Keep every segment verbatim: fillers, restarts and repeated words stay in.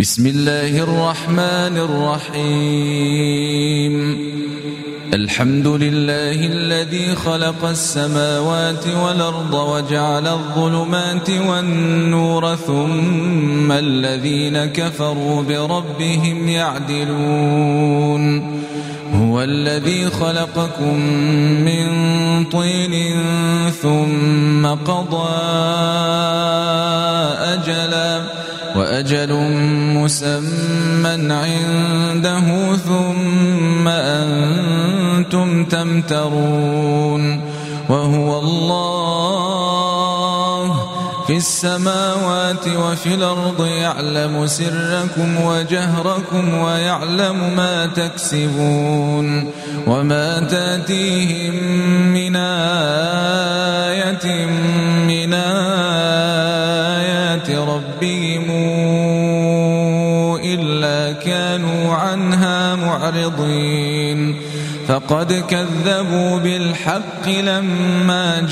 بسم الله الرحمن الرحيم الحمد لله الذي خلق السماوات والأرض وجعل الظلمات والنور ثم الذين كفروا بربهم يعدلون هو الذي خلقكم من طين ثم قضى أجلا وأجل مسمى عنده ثم أنتم تمترون وهو الله في السماوات وفي الأرض يعلم سركم وجهركم ويعلم ما تكسبون وما تأتيهم من آية من آيات ربهم إلا كانوا عنها معرضين فقد كذبوا بالحق لما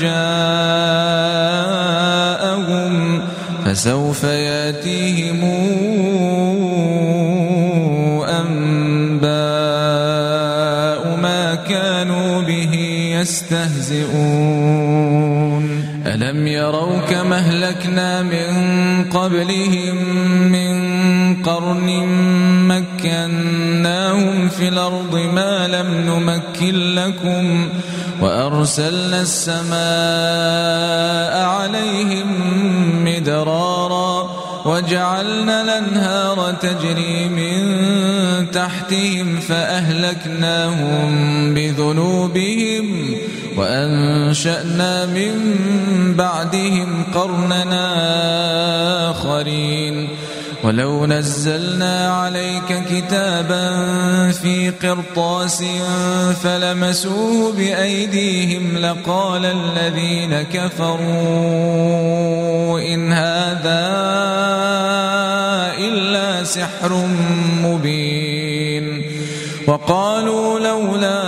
جاءهم فسوف يأتيهم أنباء ما كانوا به يستهزئون ألم يروا كما أهلكنا من قبلهم من قرن مكناهم في الأرض ما لم نمكن لكم وأرسلنا السماء عليهم مدرارا وجعلنا الأنهار تجري من تحتهم فأهلكناهم بذنوبهم وأنشأنا من بعدهم قرننا آخرين ولو نزلنا عليك كتابا في قرطاس فلمسوه بأيديهم لقال الذين كفروا إن هذا إلا سحر مبين وقالوا لولا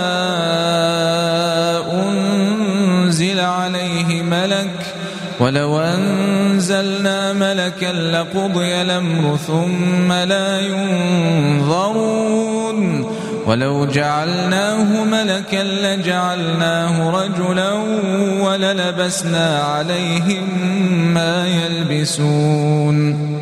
أنزل عليه ملك ولو أنزلنا ملكا لقضي الأمر ثم لا ينظرون ولو جعلناه ملكا لجعلناه رجلا وللبسنا عليهم ما يلبسون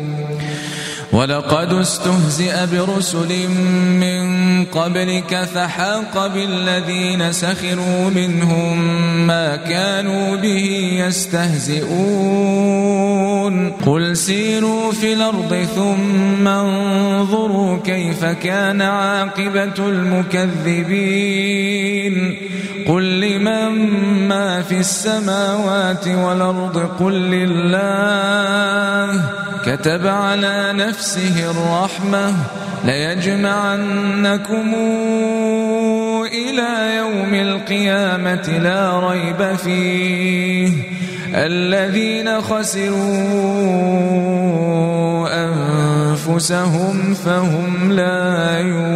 ولقد استهزئ برسل من قبلك فحاق بالذين سخروا منهم ما كانوا به يستهزئون قل سيروا في الأرض ثم انظروا كيف كان عاقبة المكذبين قل لمن ما في السماوات والأرض قل لله كتب على نفسه الرحمة ليجمعنكم إلى يوم القيامة لا ريب فيه الذين خسروا أنفسهم فهم لا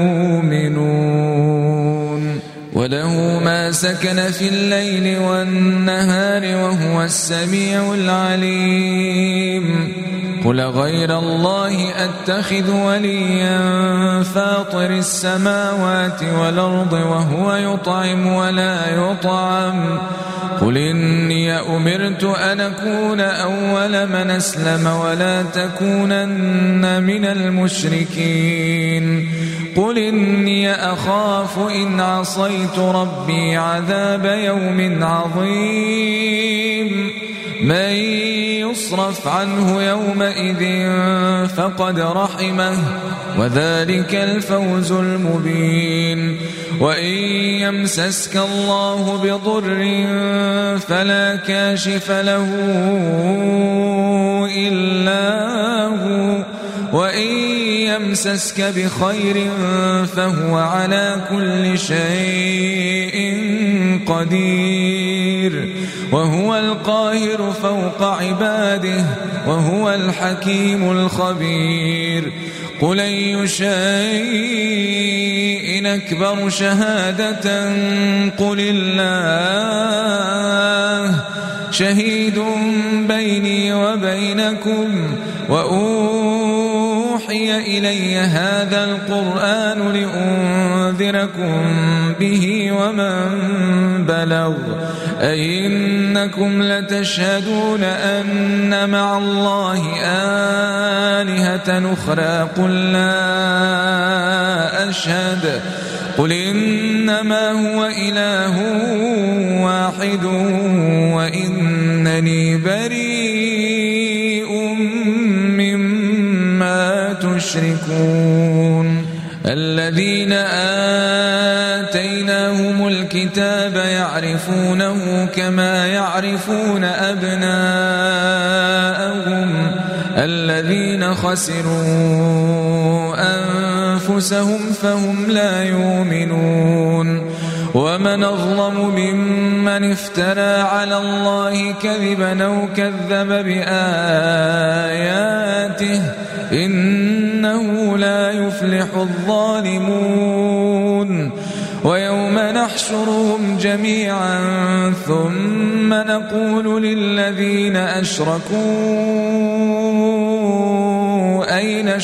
يؤمنون وله ما سكن في الليل والنهار وهو السميع العليم قل غير الله أتخذ وليا فاطر السماوات والأرض وهو يطعم ولا يطعم قل إني أمرت أن أكون أول من أسلم ولا تكونن من المشركين قل إني أخاف إن عصيت ربي عذاب يوم عظيم من يصرف عنه يومئذ فقد رحمه وذلك الفوز المبين وإن يمسسك الله بضر فلا كاشف له إلا هو وإن يمسسك بخير فهو على كل شيء قدير وهو القاهر فوق عباده وهو الحكيم الخبير قل أي شيء أكبر شهادة قل الله شهيد بيني وبينكم وأوحي أوحي إلي هذا القرآن لأنذركم به ومن بلغ أئنكم لتشهدون أن مع الله آلهة أخرى قل لا أشهد قل إنما هو إله واحد وإنني بريء مما تشركون الذين آتيناهم الكتاب يعرفونه كما يعرفون أبناءهم الذين خسروا أنفسهم فهم لا يؤمنون ومن أظلم ممن افترى على الله كذبا أو كذب بآياته إنه لا يفلح الظالمون ويوم نحشرهم جميعا ثم نقول للذين أشركوا أين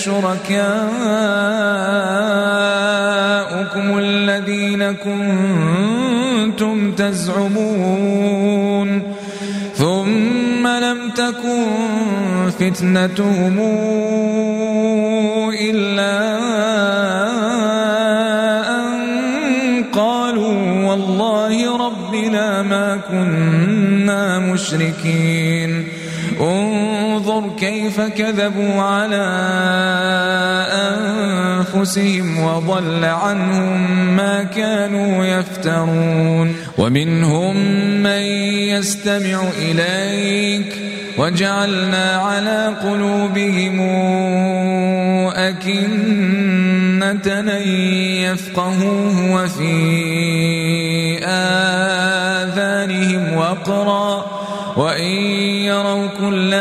شركاؤكم الذين كنتم تزعمون ثم لم تكن فتنتهم إلا أن قالوا والله ربنا ما كنا مشركين انظر كيف كذبوا على أنفسهم وضل عنهم ما كانوا يفترون ومنهم من يستمع إليك وجعلنا على قلوبهم أكنة أن يفقهوه وفي آذانهم وقرا وإن يروا كل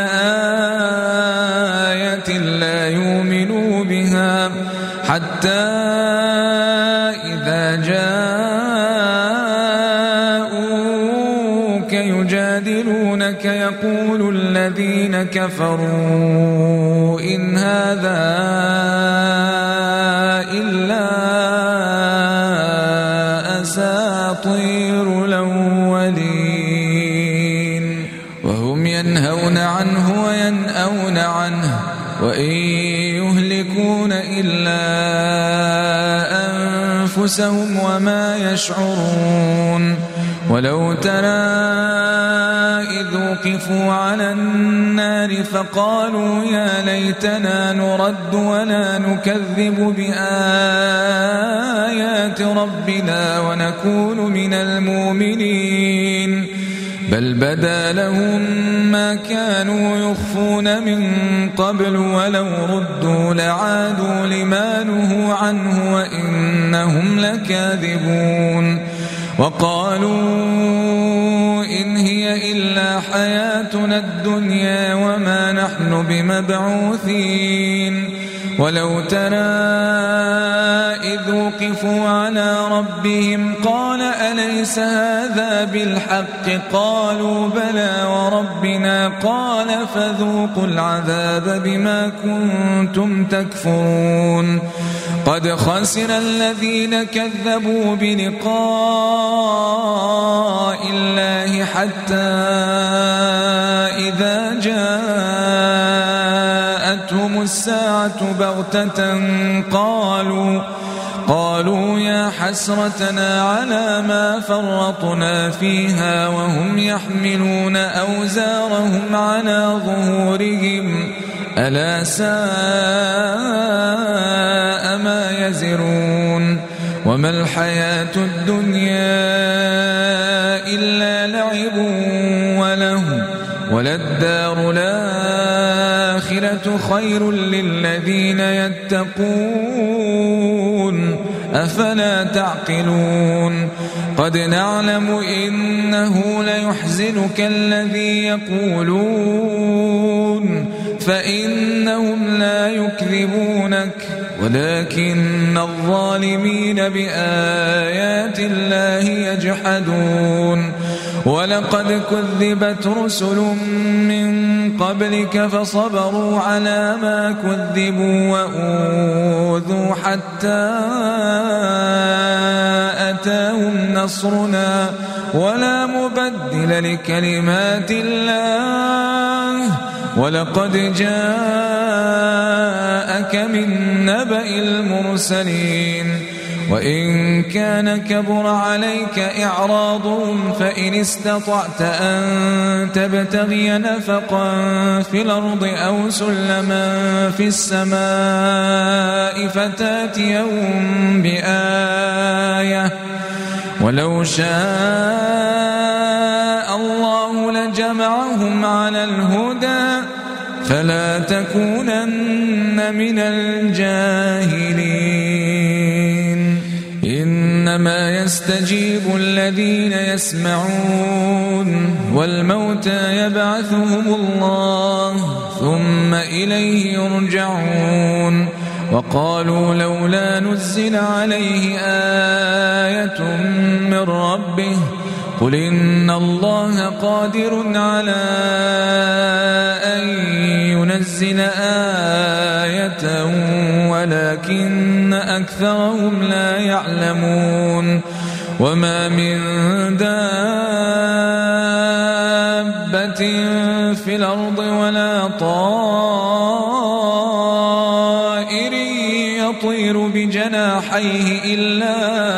آية لا يؤمنوا بها حتى إذا جاءوك يجادلونك يقول الذين كفروا إن هذا إلا أساطير الأولين وهم ينهون عنه وينأون عنه وإن يهلكون إلا أنفسهم وما يشعرون ولو ترى إذ وقفوا على النار فقالوا يا ليتنا نرد ولا نكذب بآيات ربنا ونكون من المؤمنين بل بدا لهم ما كانوا يخفون من قبل ولو ردوا لعادوا لما نهوا عنه وإنهم لكاذبون وقالوا إن هي إلا حياتنا الدنيا وما نحن بمبعوثين ولو ترى إذ وقفوا على ربهم قال أليس هذا بالحق قالوا بلى وربنا قال فذوقوا العذاب بما كنتم تكفرون قد خسر الذين كذبوا بلقاء الله حتى إذا جاءتهم الساعة بغتة قالوا قالوا يا حسرتنا على ما فرطنا فيها وهم يحملون أوزارهم على ظهورهم ألا ساء ما يزرون وما الحياة الدنيا إلا لعب وله وللدار الآخرة خير للذين يتقون أفلا تعقلون قد نعلم إنه ليحزنك الذي يقولون فإنهم لا يكذبونك ولكن الظالمين بآيات الله يجحدون ولقد كذبت رسل من قبلك فصبروا على ما كذبوا وأوذوا حتى أتاهم نصرنا ولا مبدل لكلمات الله ولقد جاءك من نبأ المرسلين وإن كان كبر عليك إعراضهم فإن استطعت أن تبتغي نفقا في الأرض أو سلما في السماء فتاتيهم بآية ولو شاء الله لجمعهم على الهدى فلا تكونن من الجاهلين إنما يستجيب الذين يسمعون والموتى يبعثهم الله ثم إليه يرجعون وقالوا لولا نزل عليه آية من ربه قل إن الله قادر على أن ينزل آية ولكن أكثرهم لا يعلمون وما من دابة في الأرض ولا طائر يطير بجناحيه إلا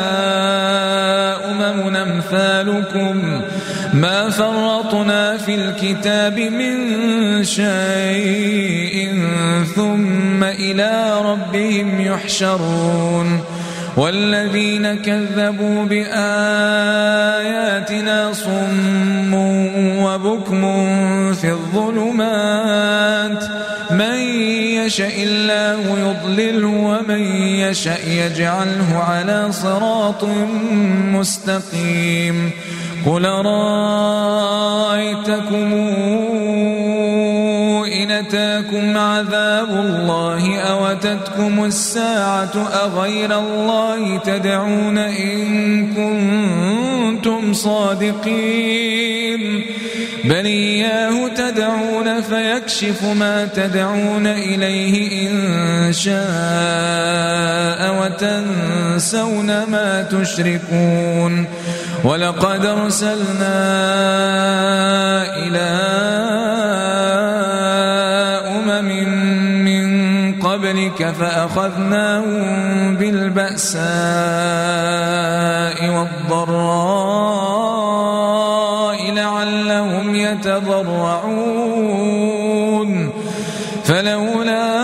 أمم أمثالكم ما فرطنا في الكتاب من شيء ثم إلى ربهم يحشرون والذين كذبوا بآياتنا صم وبكم في الظلمات من يشاء الله يضلل ومن يشاء يجعله على صراط مستقيم قل رأيتكم إن أتاكم عذاب الله أو أتتكم الساعة أغير الله تدعون إن كنتم صادقين بل إياه تدعون فيكشف ما تدعون إليه إن شاء وتنسون ما تشركون ولقد أرسلنا إلى أمم من قبلك فأخذناهم بالبأساء والضراء لعلهم يتضرعون فلولا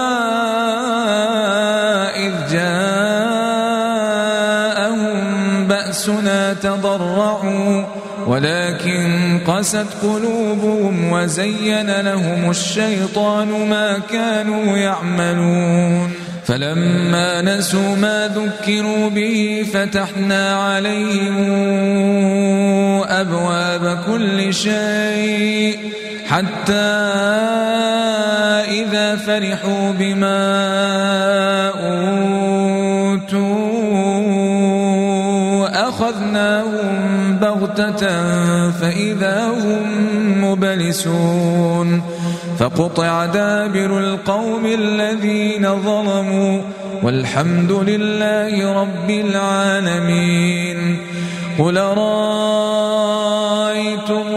إذ جاءهم بأسنا تضرعوا ولكن قست قلوبهم وزين لهم الشيطان ما كانوا يعملون فلما نسوا ما ذكروا به فتحنا عليهم أبواب كل شيء حتى إذا فرحوا بما أوتوا أخذناهم بغتة فإذا هم مبلسون فقطع دابر القوم الذين ظلموا والحمد لله رب العالمين قل رأيتم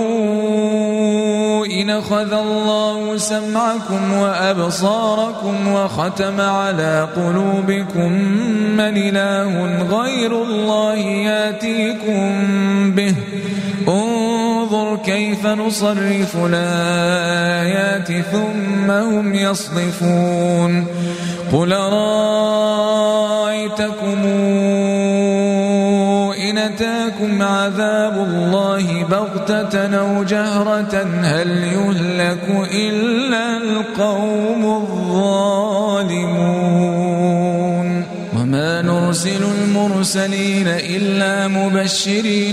إن أخذ الله سمعكم وأبصاركم وختم على قلوبكم من إله غير الله ياتيكم به انظر كيف نصرف الآيات ثم هم يصدفون قل رأيتكم إن أتاكم عذاب الله بغتة أو جهرة هل يهلك إلا القوم الظالمون وما نرسل المرسلين إلا مبشرين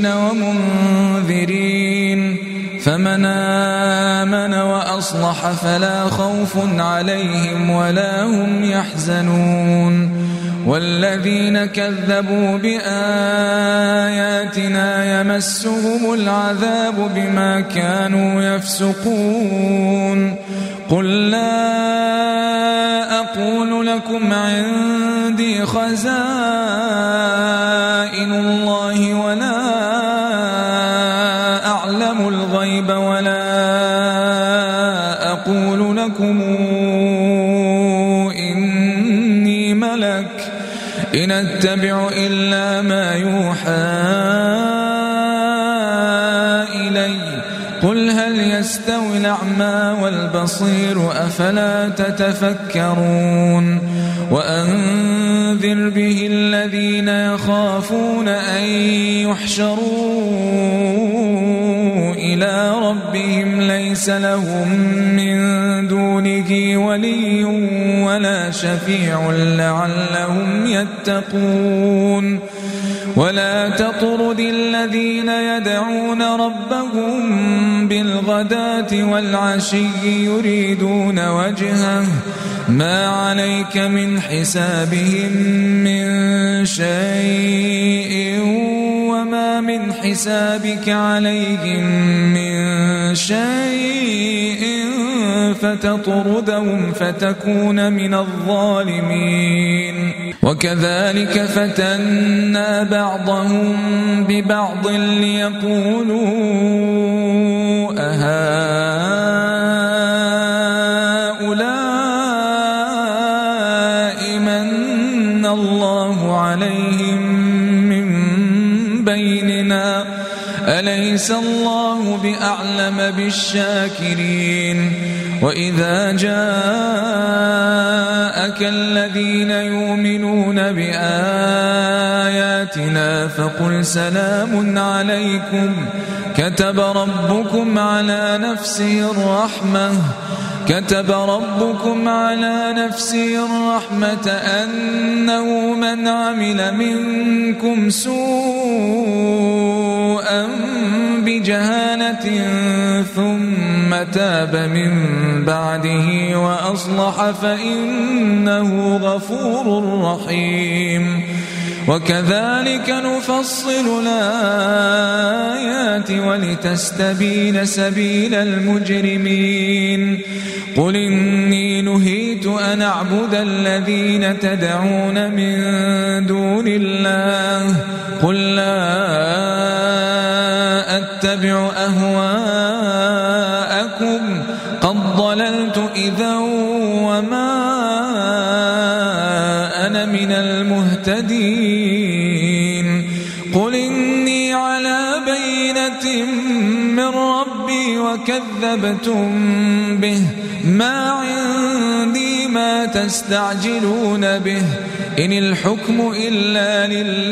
ومنذرين فمن آمن وأصلح فلا خوف عليهم ولا هم يحزنون والذين كذبوا بآياتنا يمسهم العذاب بما كانوا يفسقون قل لا أقول لكم عندي خزائن الله ولا أعلم الغيب ولا أقول لكم إني ملك إن أتبع إلا ما يوحى إلي قل هل يستوي الأعمى والبصير أفلا تتفكرون وأنذر به الذين يخافون أن يحشروا إلى ربهم ليس لهم من دونه ولي ولا شفيع لعلهم يتقون ولا تطرد الذين يدعون ربهم بالغداة والعشي يريدون وجهه ما عليك من حسابهم من شيء وما من حسابك عليهم من شيء فتطردهم فتكون من الظالمين وكذلك فتنا بعضهم ببعض ليقولوا أهؤلاء من الله عليهم من بيننا أليس الله بأعلم بالشاكرين وإذا جاءك الذين يؤمنون بآياتنا فقل سلام عليكم كتب ربكم على نفسه الرحمة كتب ربكم على نفسه الرحمة أنه من عمل منكم سوءا بجهالة ثم تاب من بعده وأصلح فإنه غفور رحيم وكذلك نفصل الآيات ولتستبين سبيل المجرمين قل إني نهيت أن أعبد الذين تدعون من دون الله قل لا أتبع أهواءكم قد ضللت إذا وما أنا من المهتدين قل إني على بينة من ربي وكذبتم به ما عندي ما تستعجلون به إن الحكم إلا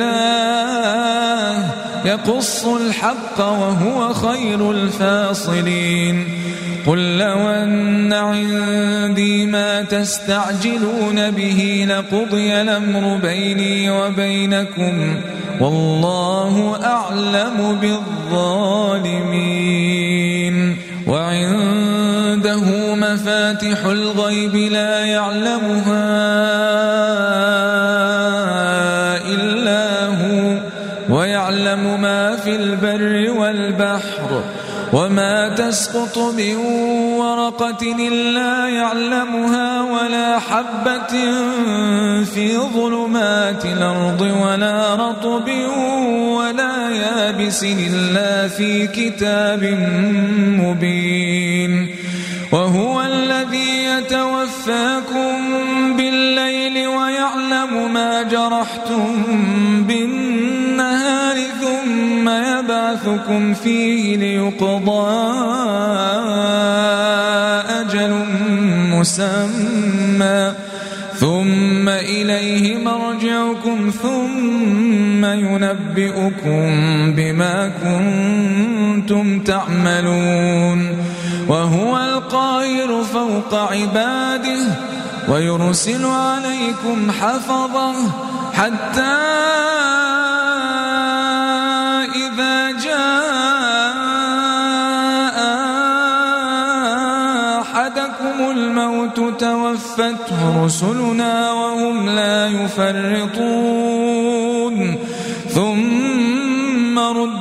لله يقص الحق وهو خير الفاصلين قل لو أن عندي ما تستعجلون به لقضي الأمر بيني وبينكم والله أعلم بالظالمين وعنده مفاتح الغيب لا يعلمها إلا هو ويعلم ما في البر والبحر وما تسقط من ورقة إلا يعلمها ولا حبة في ظلمات الأرض ولا رطب ولا يابس إلا في كتاب مبين وهو الذي يتوفاكم بالليل ويعلم ما جرحتم بالنهار ثم يبعثكم فيه ليقضى أجل مسمى ثم إليه مرجعكم ثم ينبئكم بما كنتم تعملون وهو القاهر فوق عباده ويرسل عليكم حفظه حتى إذا جاء أحدكم الموت توفى توفته رسلنا وهم لا يفرطون ثم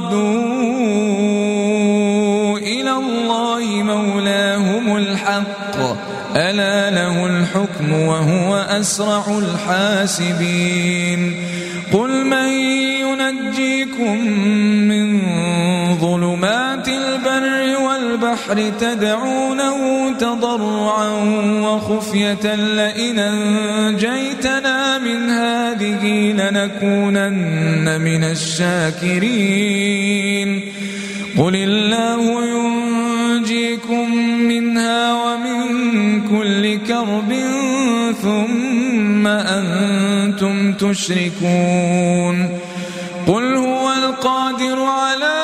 ردوا إلى الله مولاهم الحق ألا له الحكم وهو أسرع الحاسبين قل من ينجيكم من ظلمات البر والبحر تدعونه تضرعا وخفية لئن أنجيتنا من هذه لنكونن من الشاكرين قل الله ينجيكم منها ومن كل كرب ثم أنتم تشركون قل هو القادر على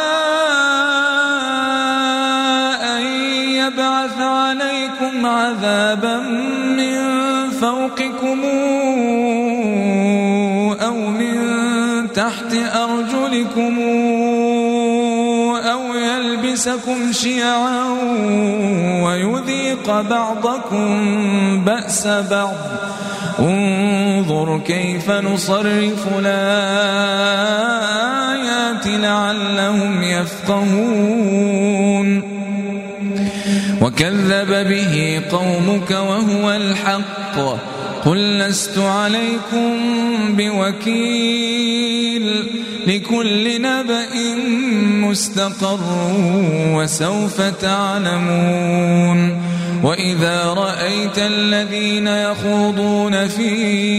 أن يبعث عليكم عذابا من فوقكم أو من تحت أرجلكم أو يلبسكم شيعا ويذيق بعضكم بأس بعض انظر كيف نصرف الآيات لعلهم يفقهون وكذب به قومك وهو الحق قل لست عليكم بوكيل لكل نبأ مستقر وسوف تعلمون وإذا رأيت الذين يخوضون في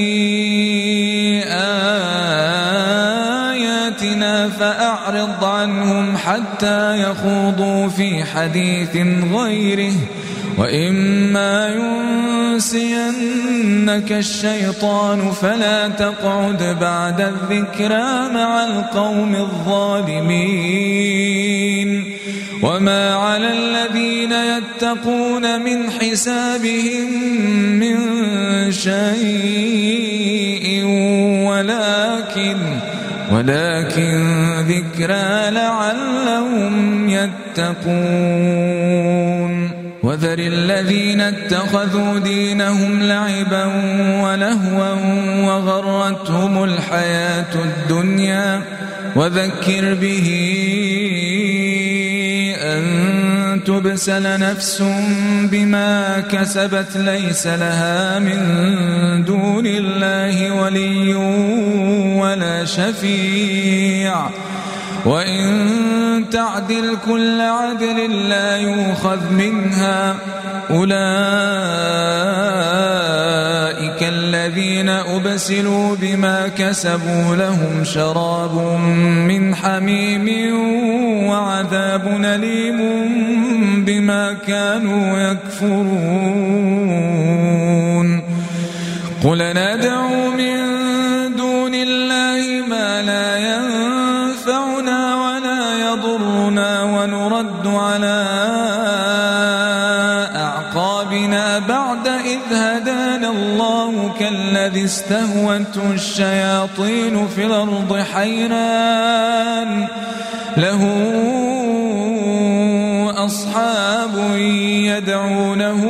آياتنا فأعرض عنهم حتى يخوضوا في حديث غيره وإما ينسينك الشيطان فلا تقعد بعد الذكرى مع القوم الظالمين وما على الذين يتقون من حسابهم من شيء ولكن ولكن ذكرى لعلهم يتقون وذر الذين اتخذوا دينهم لعبا ولهوا وغرتهم الحياة الدنيا وذكر به أن تبسل نفس بما كسبت ليس لها من دون الله ولي ولا شفيع وإن تعدل كل عدل لا يؤخذ منها أولئك الذين أبسلوا بما كسبوا لهم شراب من حميم وعذاب أليم بما كانوا يكفرون قل ندعو من دون الله ما لا ينفعنا ولا يضرنا ونرد على أعقابنا بعد إذ هدانا الله كالذي استهوته الشياطين في الأرض حيران له أصحاب يدعونه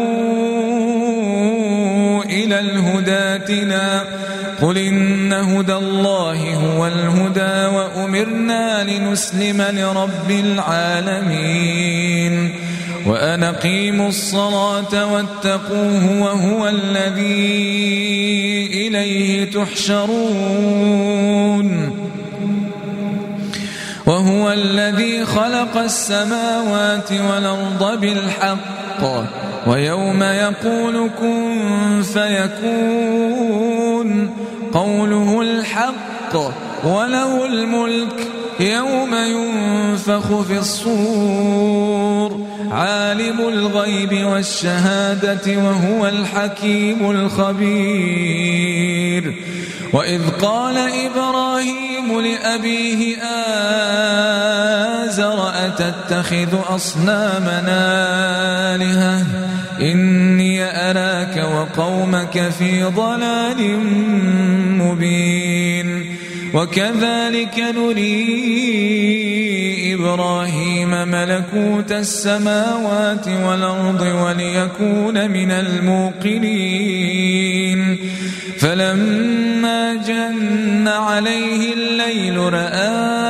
إلى الهدى ائتنا قل إن هدى الله هو الهدى وأمرنا لنسلم لرب العالمين وأن أقيموا الصلاة واتقوه وهو الذي إليه تحشرون وهو الذي خلق السماوات والأرض بالحق ويوم يقول كن فيكون قوله الحق وله الملك يوم ينفخ في الصور عالم الغيب والشهادة وهو الحكيم الخبير وإذ قال إبراهيم لأبيه آزر أتتخذ أصنامنا آلهة إني أراك وقومك في ضلال مبين وكذلك نري إبراهيم ملكوت السماوات والأرض وليكون من الموقنين فلما جن عليه الليل رأى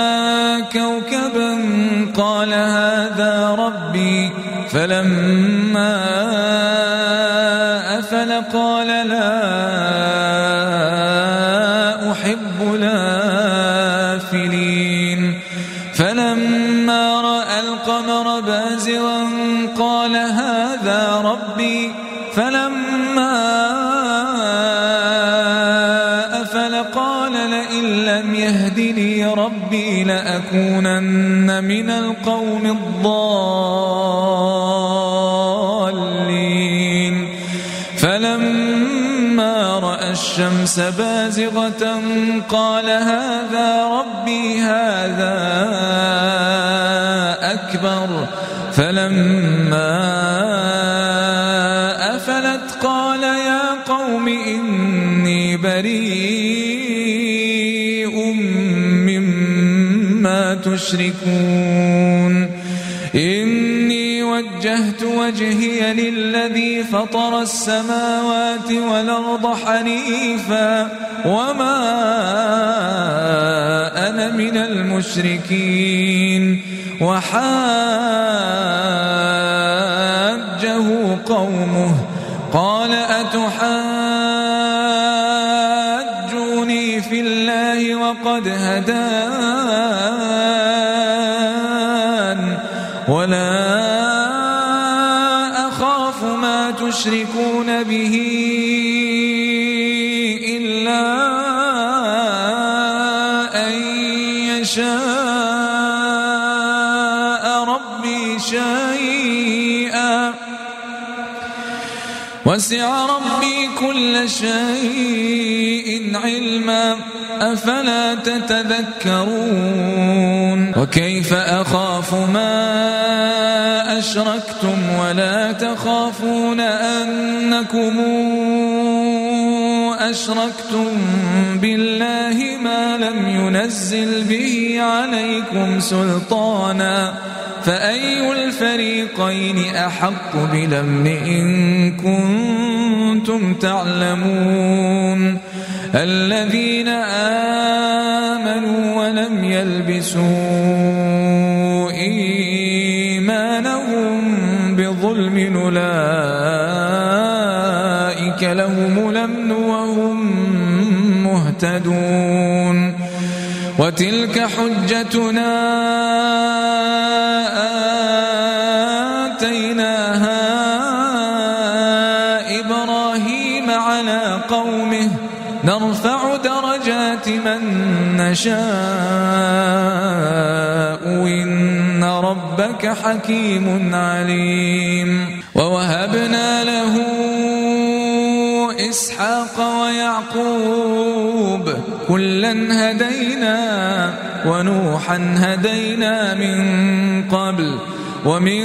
كوكبا قال هذا ربي فلما أفل قال لا أحب الآفلين فلما رأى القمر بازغا قال هذا ربي فلما أفل قال لئن لم يهدني ربي لأكونن من القوم الضالين فلما رأى الشمس بازغة قال هذا ربي هذا أكبر فلما أفلت قال يا قوم إني بريء مما تشركون إني وجهت وجهي للذي فطر السماوات والأرض حنيفا وما أنا من المشركين وحاجه قومه قال أتحاجوني في الله وقد هدان ولا أخاف ما تشركون به إلا أن يشاء ربي شيئا وسع ربي كل شيء علما أفلا تتذكرون وكيف أخاف ما أشركتم ولا تخافون أنكم أشركتم بالله ما لم ينزل به عليكم سلطانا فأي الفريقين أحق بالأمن إن كنتم تعلمون الذين آمنوا ولم يلبسوا إيمانهم بظلم أولئك لهم الأمن وهم مهتدون وتلك حجتنا آتيناها إبراهيم على قومه نرفع درجات من نشاء إن ربك حكيم عليم ووهبنا له إسحاق ويعقوب كلا هدينا ونوحا هدينا من قبل ومن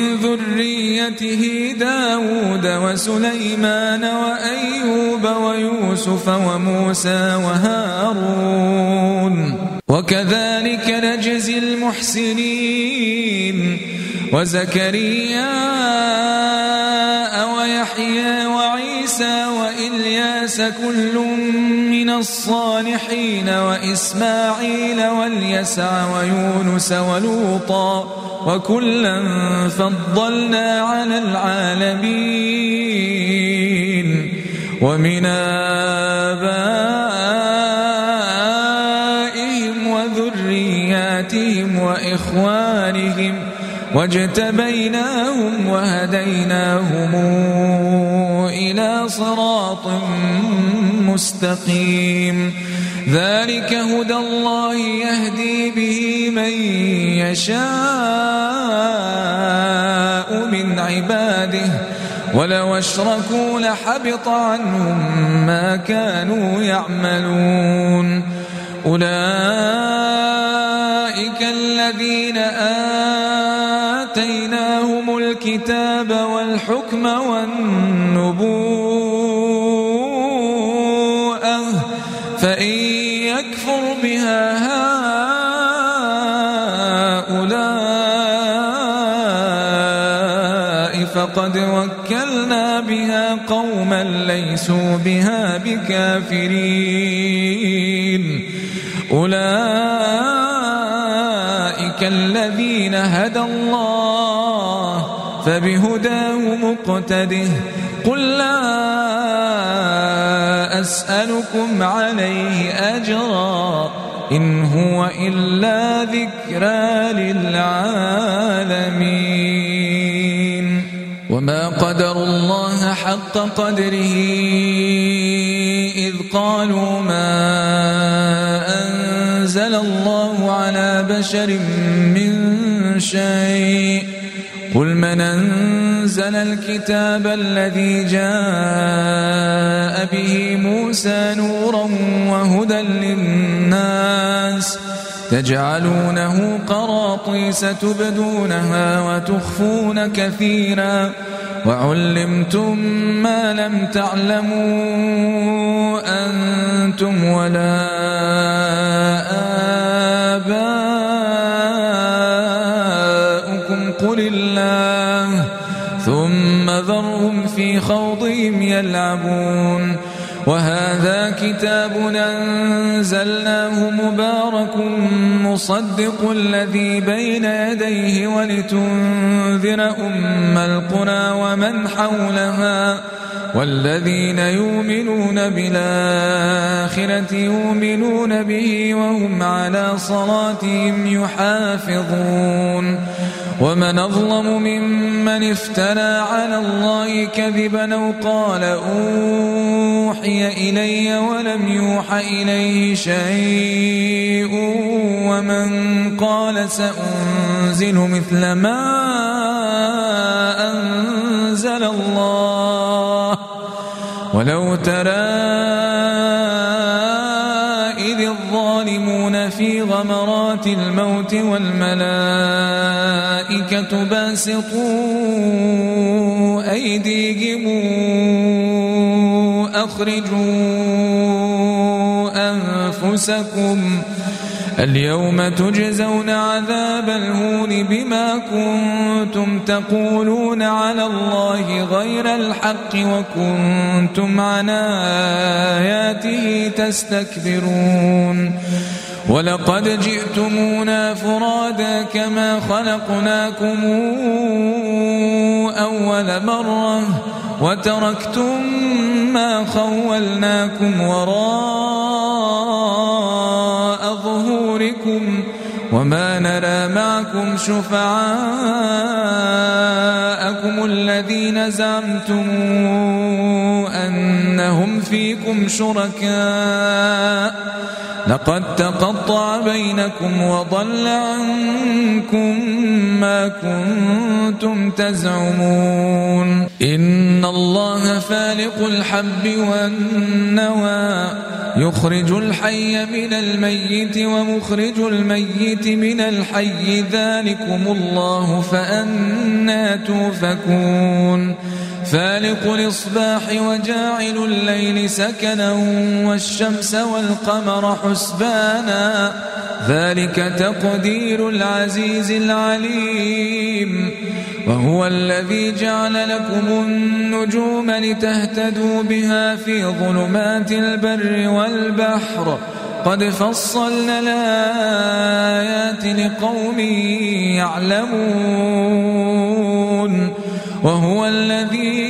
ذريته داود وسليمان وأيوب ويوسف وموسى وهارون وكذلك نجزي المحسنين وزكريا ويحيى وعيسى وإلياس كل من الصالحين وإسماعيل واليسع ويونس ولوطا وكلا فضلنا على العالمين ومن آبائهم وذرياتهم وإخوانهم واجتبيناهم وهديناهم إلى صراط مستقيم ذلك هدى الله يهدي به من يشاء من عباده ولو أشركوا لحبط عنهم ما كانوا يعملون أولئك الذين آتيناهم الكتاب والحكم والنبوءة فإن يكفر بها هؤلاء فقد وكلنا بها قوما ليسوا بها بكافرين أولئك الذين هدى الله فبهداه مقتده قل لا أسألكم عليه أجرا إن هو إلا ذكرى للعالمين وما قدروا الله حق قدره إذ قالوا ما أنزل الله على بشر من شيء قل من أنزل الكتاب الذي جاء به موسى نورا وهدى للناس تجعلونه قراطيس تبدونها وتخفون كثيرا وعلمتم ما لم تعلموا أنتم ولا آباؤكم قل الله ثم ذرهم في خوضهم يلعبون وهذا كتاب أنزلناه مبارك مصدق الذي بين يديه ولتنذر أم القرى ومن حولها والذين يؤمنون بالآخرة يؤمنون به وهم على صلاتهم يحافظون ومن أظلم ممن افترى على الله كذبا أو قال أوحي إلي ولم يوحى إليه شيء ومن قال سأنزل مثل ما أنزل الله ولو ترى إذ الظالمون في غمرات الموت والملائكة باسطوا أيديهم أخرجوا أنفسكم اليوم تجزون عذاب الهون بما كنتم تقولون على الله غير الحق وكنتم عن آياته تستكبرون ولقد جئتمونا فرادا كما خلقناكم أول مرة وتركتم ما خولناكم وراء ظهوركم وما نرى معكم شفعاءكم الذين زعمتم أنهم فيكم شركاء لقد تقطع بينكم وضل عنكم ما كنتم تزعمون إن الله فالق الحب والنوى يخرج الحي من الميت ومخرج الميت من الحي ذلكم الله فأنى توفكون فالق الإصباح وجاعل الليل سكنا والشمس والقمر حسبانا ذلك تقدير العزيز العليم وهو الذي جعل لكم النجوم لتهتدوا بها في ظلمات البر والبحر قد فصلنا الآيات لقوم يعلمون وهو الذي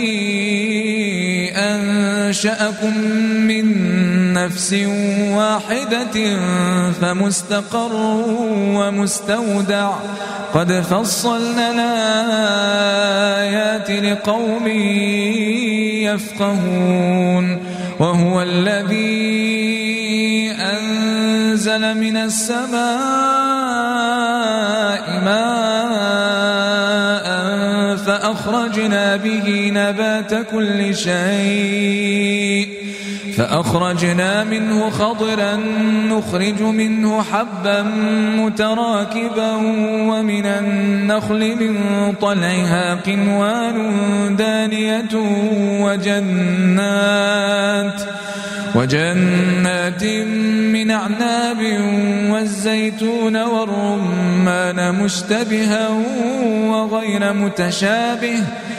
أنشأكم من نفس واحدة فمستقر ومستودع قد فصلنا الآيات لقوم يفقهون وهو الذي أنزل من السماء ماء فأخرجنا به نبات كل شيء فأخرجنا منه خضرا نخرج منه حبا متراكبا ومن النخل من طلعها قنوان دانية وجنات وجنات من أعناب والزيتون والرمان مشتبها وغير متشابه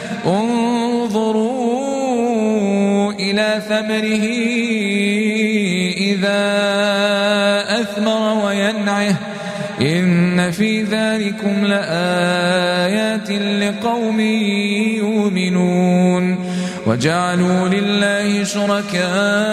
انظروا إلى ثمره إذا أثمر وينعه إن في ذلكم لآيات لقوم يؤمنون وجعلوا لله شركاء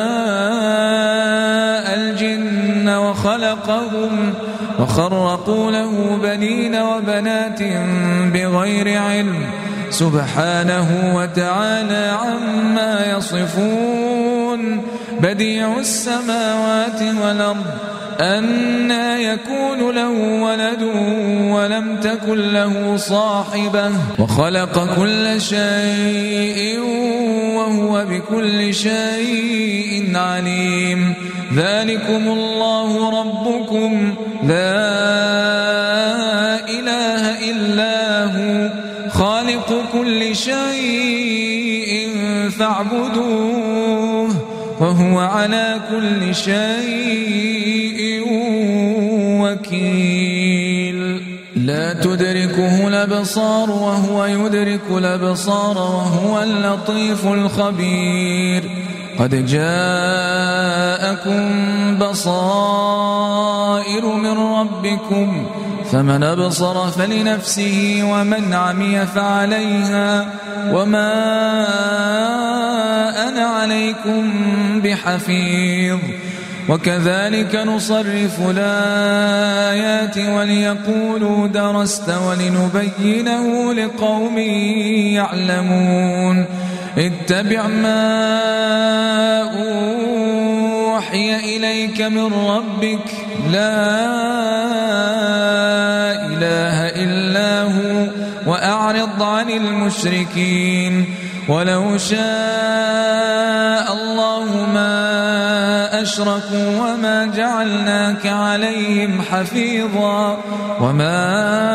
الجن وخلقهم وخرقوا له بنين وبنات بغير علم سبحانه وتعالى عما يصفون بديع السماوات والأرض أنى يكون له ولد ولم تكن له صاحبة وخلق كل شيء وهو بكل شيء عليم ذلكم الله ربكم لا إله إلا هو خالق كل شيء فاعبدوه وهو على كل شيء وكيل لا تدركه الأبصار وهو يدرك الأبصار وهو اللطيف الخبير قد جاءكم بصائر من ربكم فمن أبصر فلنفسه ومن عمي فعليها وما أنا عليكم بحفيظ وكذلك نصرف الآيات وليقولوا درست ولنبينه لقوم يعلمون اتبع ما أوحي إليك من ربك لا إله إلا هو وأعرض عن المشركين ولو شاء الله ما أشركوا وما جعلناك عليهم حفيظا وما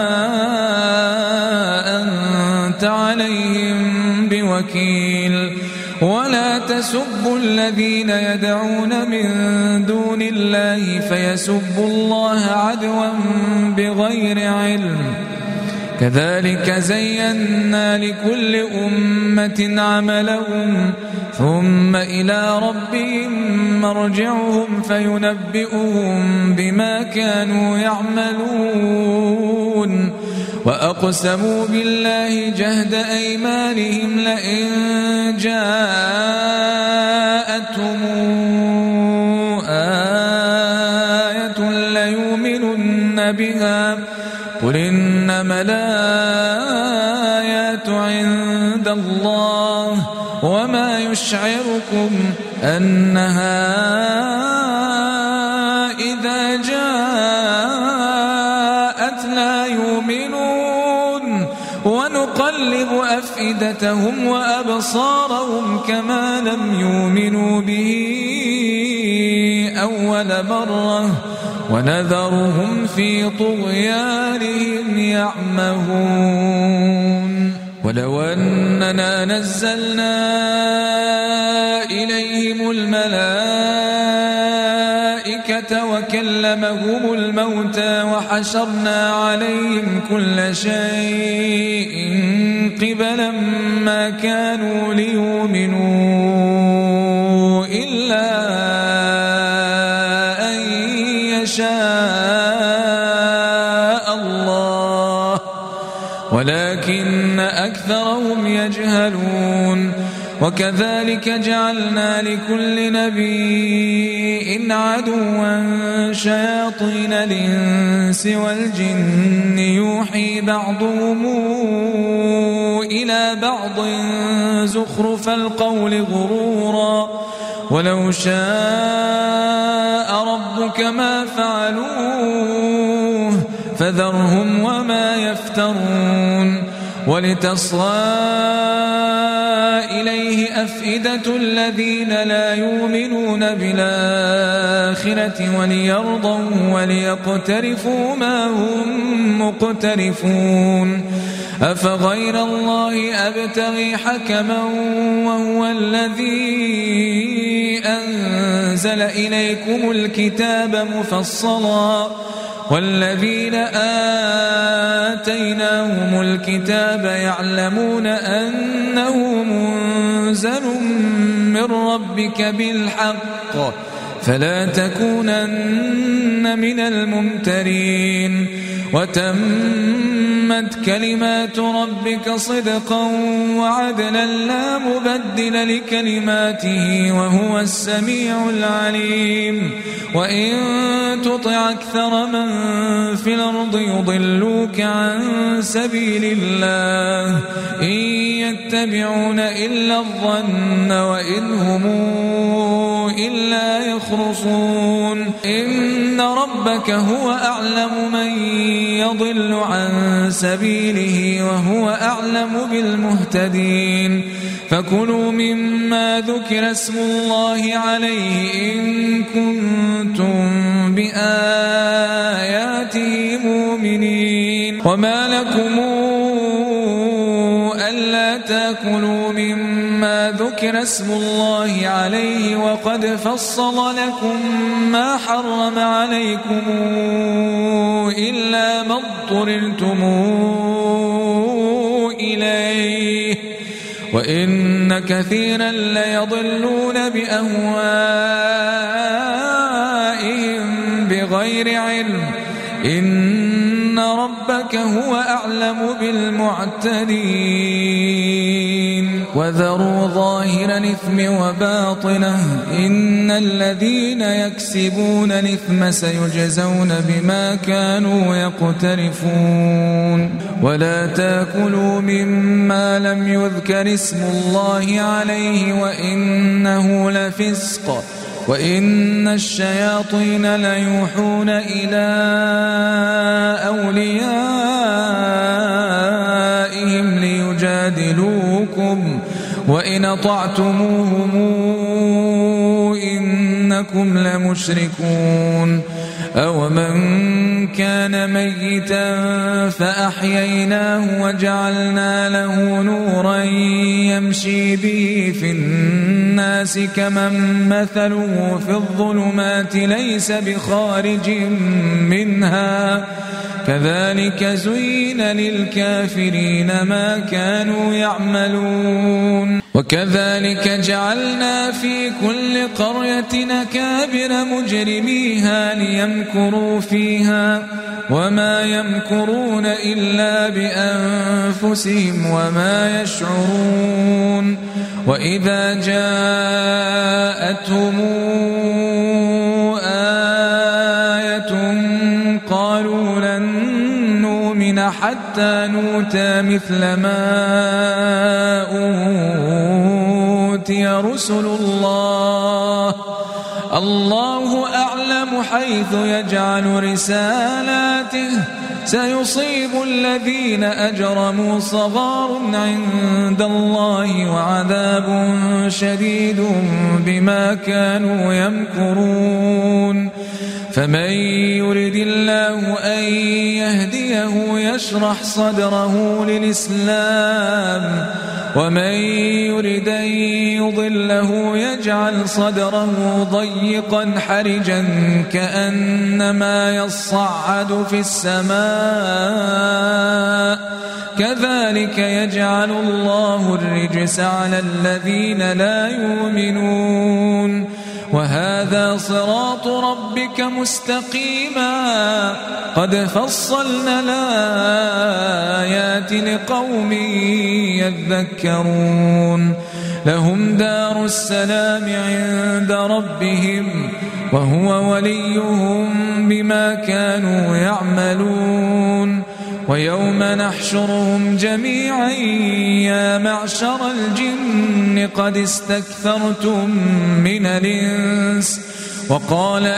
أنت عليهم بوكيل ولا تسبوا الذين يدعون من دون الله فيسبوا الله عدوا بغير علم كذلك زينا لكل أمة عملهم ثم إلى ربهم مرجعهم فينبئهم بما كانوا يعملون وأقسموا بالله جهد أيمانهم لئن جاءتهم آية ليؤمنن بها قل إنما الآيات عند الله وما يشعركم أنها إذا جاءت لا يؤمنون ونقلب أفئدتهم وأبصارهم كما لم يؤمنوا به أول مرة ونذرهم في طغيانهم يعمهون ولو أننا نزلنا إليهم الملائكة وكلمهم الموتى وحشرنا عليهم كل شيء قبلا ما كانوا ليؤمنوا إلا أن يشاء الله ولكن أكثرهم يجهلون وكذلك جعلنا لكل نبي عدوا شياطين الإنس والجن يوحي بعضهم إلى بعض زخرف القول غرورا ولو شاء ربك ما فعلوه فذرهم وما يفترون ولتصغى إليه أفئدة الذين لا يؤمنون بالآخرة وليرضوا وليقترفوا ما هم مقترفون أفغير الله أبتغي حكما وهو الذي أنزل أنزل إليكم الكتاب مفصلا والذين آتيناهم الكتاب يعلمون أنه منزل من ربك بالحق فلا تكونن من الممترين وتمت كلمات ربك صدقا وعدلا لا مبدل لكلماته وهو السميع العليم وإن تطع أكثر من في الأرض يضلوك عن سبيل الله إن يتبعون إلا الظن وإن هم إلا يخرصون إن ربك هو أعلم من يضل عن سبيله وهو أعلم بالمهتدين فكلوا مما ذكر اسم الله عليه إن كنتم بآياته مؤمنين وما لكم ألا تأكلوا مما ذكر اسم الله عليه وقد فصل لكم ما حرم عليكم إلا ما اضطررتم إليه وإن كثيرا ليضلون بأهوائهم بغير علم إن ربك هو أعلم بالمعتدين وذروا ظاهر الإثم وباطنه إن الذين يكسبون الإثم سيجزون بما كانوا يقترفون ولا تأكلوا مما لم يذكر اسم الله عليه وإنه لفسق وإن الشياطين ليوحون إلى أوليائهم ليجادلوكم وإن أطعتموهم إنكم لمشركون أومن كان ميتا فأحييناه وجعلنا له نورا يمشي به في الناس كمن مثله في الظلمات ليس بخارج منها كذلك زين للكافرين ما كانوا يعملون وكذلك جعلنا في كل قرية أكابر مجرميها ليمكروا فيها وما يمكرون إلا بأنفسهم وما يشعرون وإذا جاءتهم آية قالوا لن نؤمن حتى نؤتى مثل ما أوتي رسل الله الله أعلم حيث يجعل رسالاته سيصيب الذين أجرموا صغار عند الله وعذاب شديد بما كانوا يمكرون فمن يرد الله أن يهديه يشرح صدره للإسلام ومن يرد أن يضله يجعل صدره ضيقا حرجا كأنما يصعد في السماء كذلك يجعل الله الرجس على الذين لا يؤمنون وهذا صراط ربك مستقيما قد فصلنا الآيات لقوم يذكرون لهم دار السلام عند ربهم وهو وليهم بما كانوا يعملون ويوم نحشرهم جميعا يا معشر الجن قد استكثرتم من الإنس وقال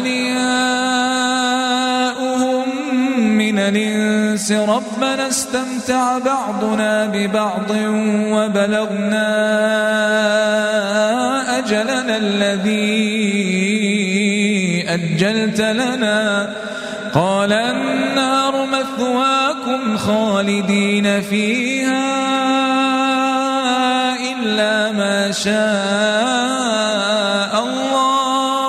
أولياؤهم من الإنس ربنا استمتع بعضنا ببعض وبلغنا أجلنا الذي أجلت لنا قال النار مثواكم خالدين فيها إلا ما شاء الله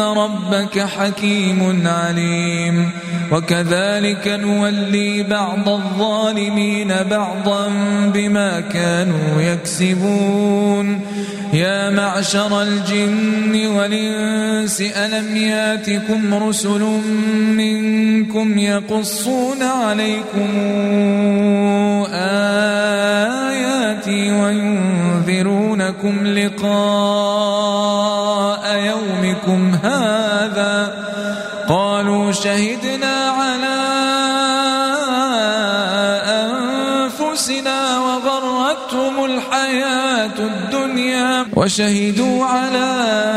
ربك حكيم عليم وكذلك نولي بعض الظالمين بعضا بما كانوا يكسبون يا معشر الجن والإنس ألم ياتكم رسل منكم يقصون عليكم آياتي وينذرونكم لقاء يومكم هذا قالوا شهدنا على أنفسنا وغرتهم الحياة الدنيا وشهدوا على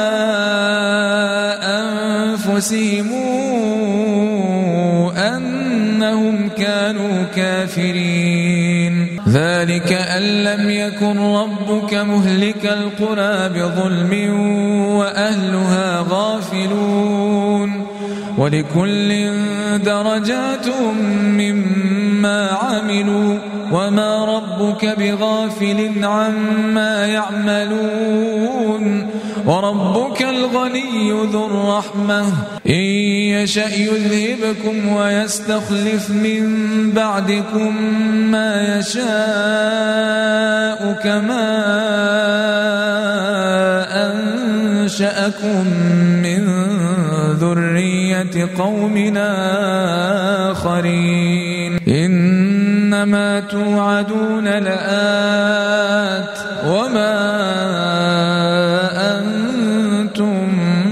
أنفسهم أنهم كانوا كافرين ذلك أن لم يكن ربك مهلك القرى بظلم وأهلها غافلون ولكل درجات مما عملوا وما ربك بغافل عما يعملون وربك الغني ذو الرحمة إن يشأ يذهبكم ويستخلف من بعدكم ما يشاء كما أنشأكم من ذرية قومنا آخرين إنما توعدون لآت وما أنتم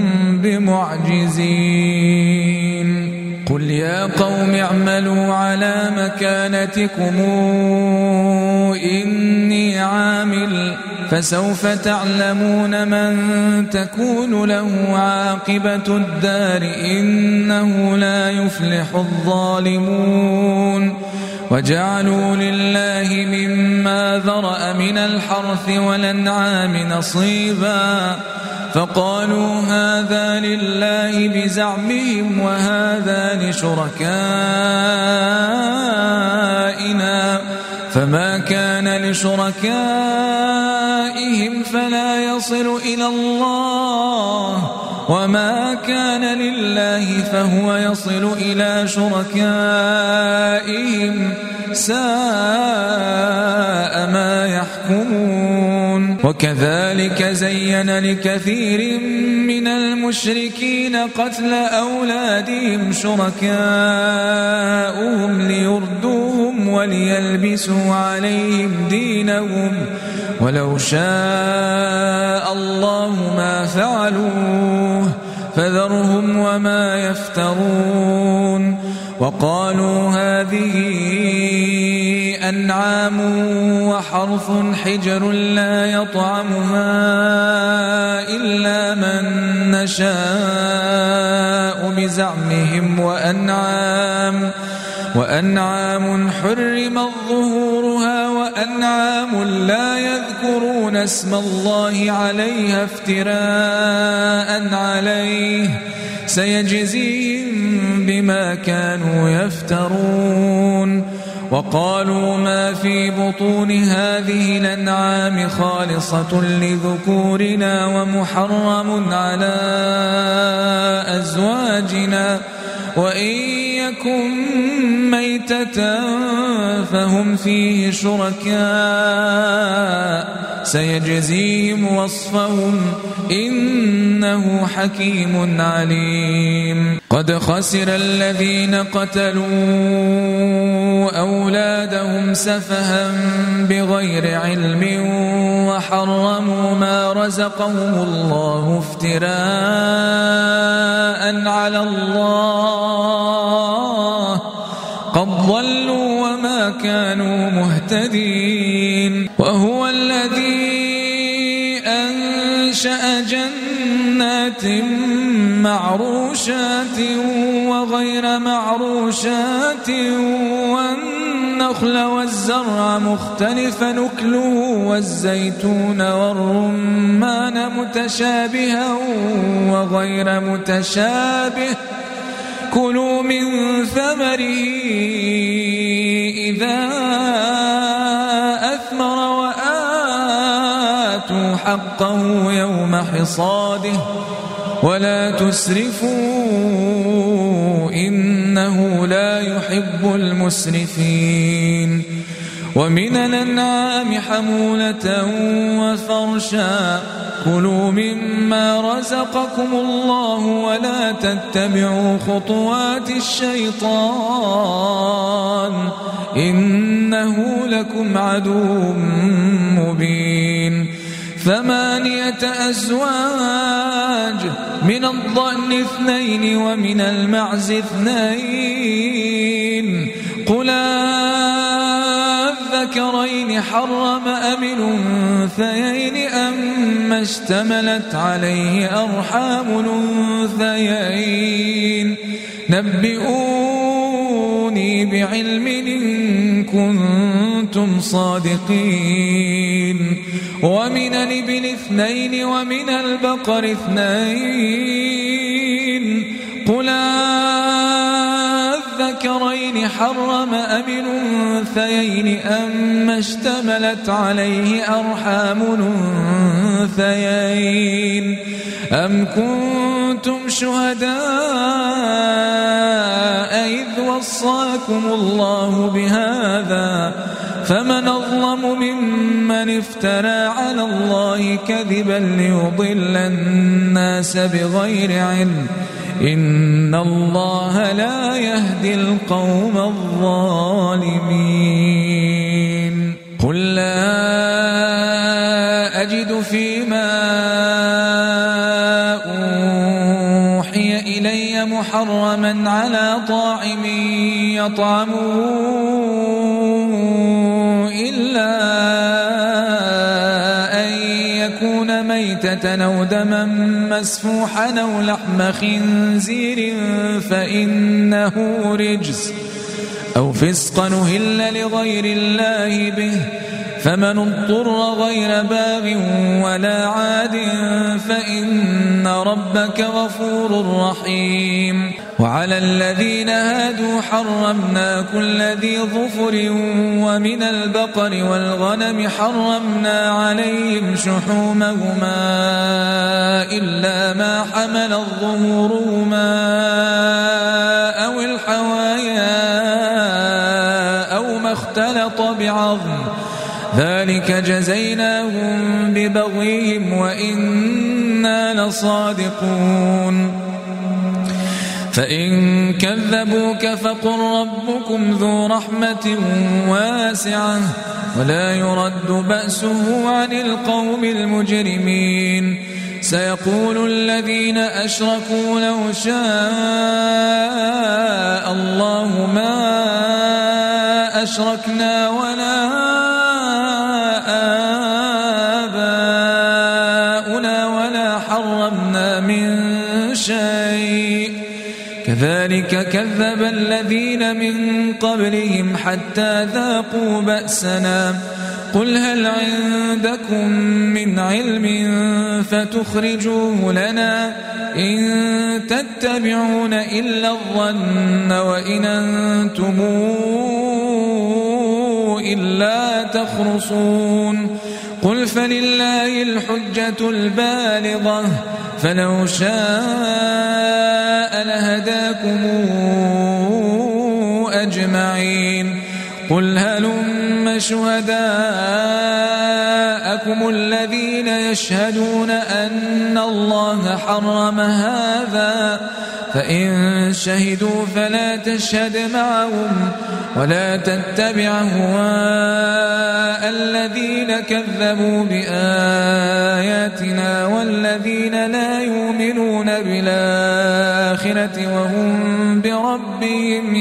بمعجزين قل يا قوم اعملوا على مكانتكم إني عامل فسوف تعلمون من تكون له عاقبة الدار إنه لا يفلح الظالمون وجعلوا لله مما ذرأ من الحرث والأنعام نصيبا فقالوا هذا لله بزعمهم وهذا لشركائنا فما كان لشركائهم فلا يصل إلى الله وما كان لله فهو يصل إلى شركائهم ساء ما يحكمون وكذلك زين لكثير من المشركين قتل أولادهم شركاؤهم ليردوهم وليلبسوا عليهم دينهم ولو شاء الله ما فعلوه فذرهم وما يفترون وقالوا هذه أنعام وحرث حجر لا يطعمها إلا من نشاء بزعمهم وأنعام وأنعام حرمت ظهورها وأنعام لا يذكرون اسم الله عليها افتراء عليه سيجزيهم بما كانوا يفترون وقالوا ما في بطون هذه الأنعام خالصة لذكورنا ومحرم على أزواجنا وإن يكن ميتة فهم فيه شركاء سيجزيهم وصفهم إنه حكيم عليم قد خسر الذين قتلوا أولادهم سفها بغير علم وحرموا ما رزقهم الله افتراء على الله قد ضلوا وما كانوا مهتدين وهو الذي أنشأ جنات معروشات وغير معروشات والنخل والزرع مختلفا نكله والزيتون والرمان متشابها وغير متشابه كلوا من ثمره إذا أثمر وآتوا حقه يوم حصاده ولا تسرفوا إنه لا يحب المسرفين ومن الأنعام حمولة وفرشا كلوا مما رزقكم الله ولا تتبعوا خطوات الشيطان إنه لكم عدو مبين ثمانية أزواج من الضأن اثنين ومن المعز اثنين قل الذكرين حرم أم الأنثيين أما اشتملت عليه أرحام الأنثيين نبئوني بعلم إن كنتم صادقين ومن الإبل اثنين ومن البقر اثنين قل الذكرين حرم أم الأنثيين أما اشتملت عليه أرحام الأنثيين أم كنتم شهداء إذ وصاكم الله بهذا فمن أظلم ممن افترى على الله كذبا ليضل الناس بغير علم إن الله لا يهدي القوم الظالمين قل لا أجد فيما أوحي إلي محرما على طاعم يطعمه إلا أن يكون ميتة أو دما مسفوحا أو لحم خنزير فإنه رجس أو فسقا أهل لغير الله به فمن اضطر غير باغ ولا عاد فإن ربك غفور رحيم وعلى الذين هادوا حرمنا كل ذي ظفر ومن البقر والغنم حرمنا عليهم شحومهما إلا ما حمل ظهورهما أو الحوايا أو ما اختلط بعظم ذلك جزيناهم ببغيهم وإنا لصادقون فإن كذبوك فقل ربكم ذو رحمة واسعة ولا يرد بأسه عن القوم المجرمين سيقول الذين أشركوا لو شاء الله ما أشركنا ولا آباؤنا ولا حرمنا من شيء كذلك كذب الذين من قبلهم حتى ذاقوا بأسنا قل هل عندكم من علم فتخرجوه لنا إن تتبعون إلا الظن وإن أنتم إلا تخرصون قل فلله الحجة البالغة فلو شاء لهداكم أجمعين قل هلم شهداءكم الذين يشهدون أن الله حرم هذا فإن شهدوا فلا تشهد معهم ولا تتبع هواء الذين كذبوا بآياتنا والذين لا يؤمنون بالآخرة وهم بربهم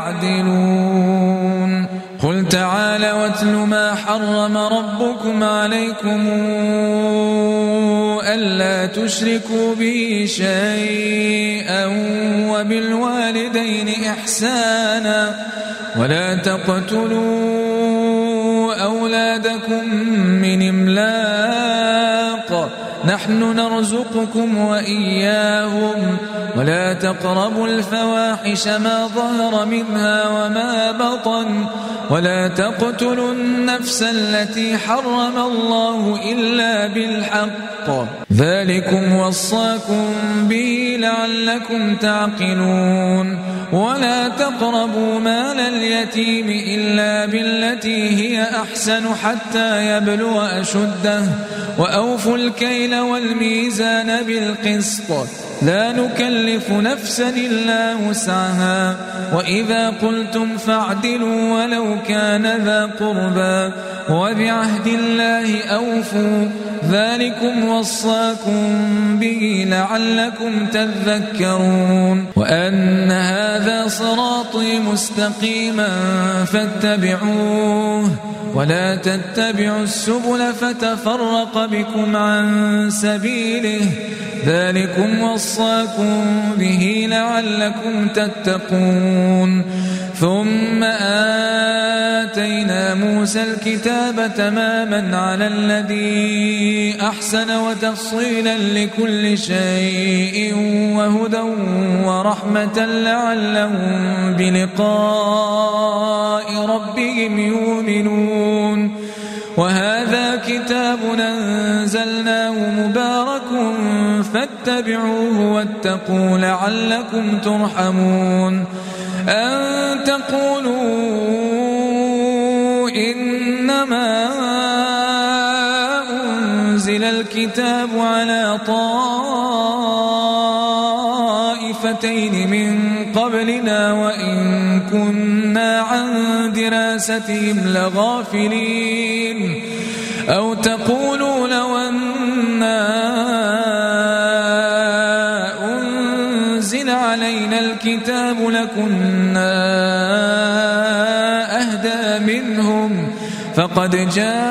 يعدلون قل تعالى واتل ما حرم ربكم عليكم ألا تشركوا به شيئا وبالوالدين إحسانا ولا تقتلوا أولادكم من إملاق نحن نرزقكم وإياهم ولا تقربوا الفواحش ما ظهر منها وما بطن ولا تقتلوا النفس التي حرم الله إلا بالحق ذلكم وصاكم به لعلكم تعقلون ولا تقربوا مال اليتيم إلا بالتي هي أحسن حتى يبلغ أشده وأوفوا الكيل والميزان بالقسط لا نكلف نفسا إلا وسعها وإذا قلتم فاعدلوا ولو كان ذا قربى وبعهد الله أوفوا ذلكم وصاكم به لعلكم تذكرون وأن هذا صراطي مستقيما فاتبعوه ولا تتبعوا السبل فتفرق بكم عن سبيله ذلكم وصاكم به لعلكم تتقون ثم آتينا موسى الكتاب تماما على الذي أحسن وتفصيلا لكل شيء وهدى ورحمة لعلهم بلقاء ربهم يؤمنون وهذا كتاب أنزلناه مبارك فاتبعوه واتقوا لعلكم ترحمون أن تقولوا إنما أنزل الكتاب على طائفتين من قبلنا وإن كنا عن دراستهم لغافلين أو تقولوا لو أنا أنزل علينا الكتاب لكنا أهدى منهم فقد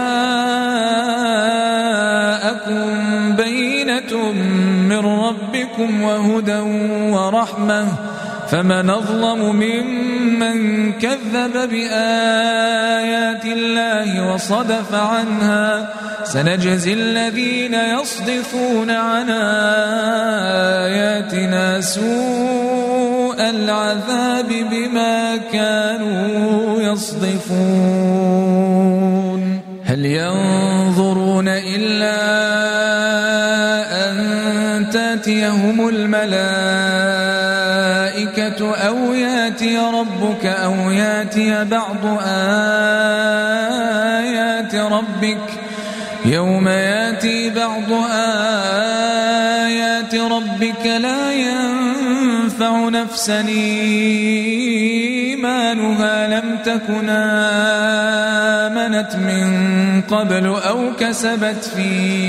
جاءكم بينة من ربكم وهدى ورحمة فمن أظلم ممن كذب بآيات الله وصدف عنها سنجزي الذين يصدفون عن آياتنا سوء العذاب بما كانوا يصدفون هل ينظرون إلا أن تأتيهم الملائكة أو يأتي ربك أو يأتي بعض آيات ربك يوم يأتي بعض آيات ربك لا ينفع نفسا إيمانها لم تكن آمنت من قبل أو كسبت في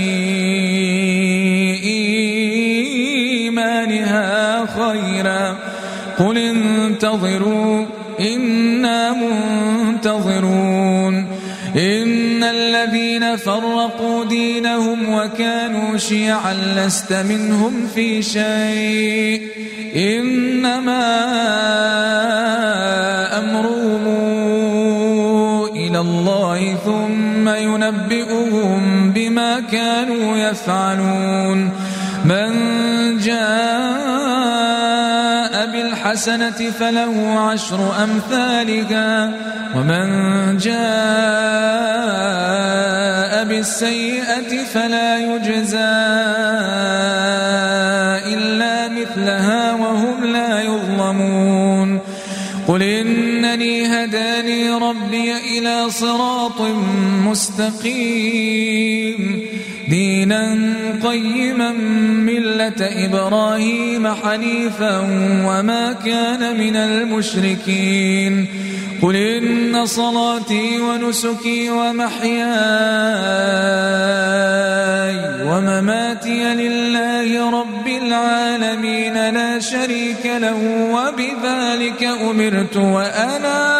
إيمانها خيرا قل انتظروا إنا منتظرون إن الذين فرقوا دينهم وكانوا شيعا لست منهم في شيء إنما أمرهم إلى الله ثم ينبئهم بما كانوا يفعلون من جاء بالحسنة فله عشر أمثالها ومن جاء بالسيئة فلا يجزى إلا مثلها وهم لا يظلمون قل إنني هداني ربي إلى صراط مستقيم دينا قيما ملة إبراهيم حنيفا وما كان من المشركين قل إن صلاتي ونسكي ومحياي ومماتي لله رب العالمين لا شريك له وبذلك أمرت وأنا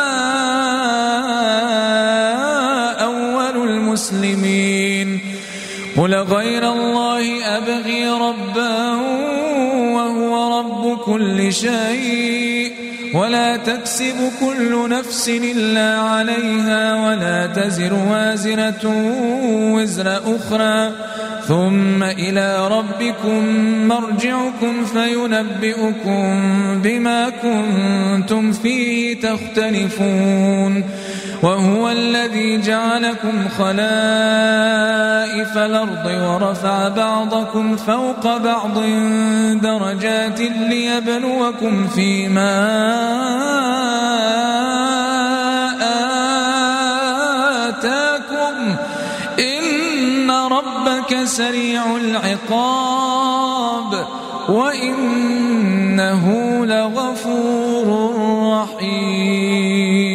أول المسلمين قل غير الله أبغي ربا وهو رب كل شيء ولا تكسب كل نفس إلا عليها ولا تزر وازرة وزر أخرى ثم إلى ربكم مرجعكم فينبئكم بما كنتم فيه تختلفون وهو الذي جعلكم خلائف الأرض ورفع بعضكم فوق بعض درجات ليبلوكم فيما آتاكم إن ربك سريع العقاب وإنه لغفور رحيم.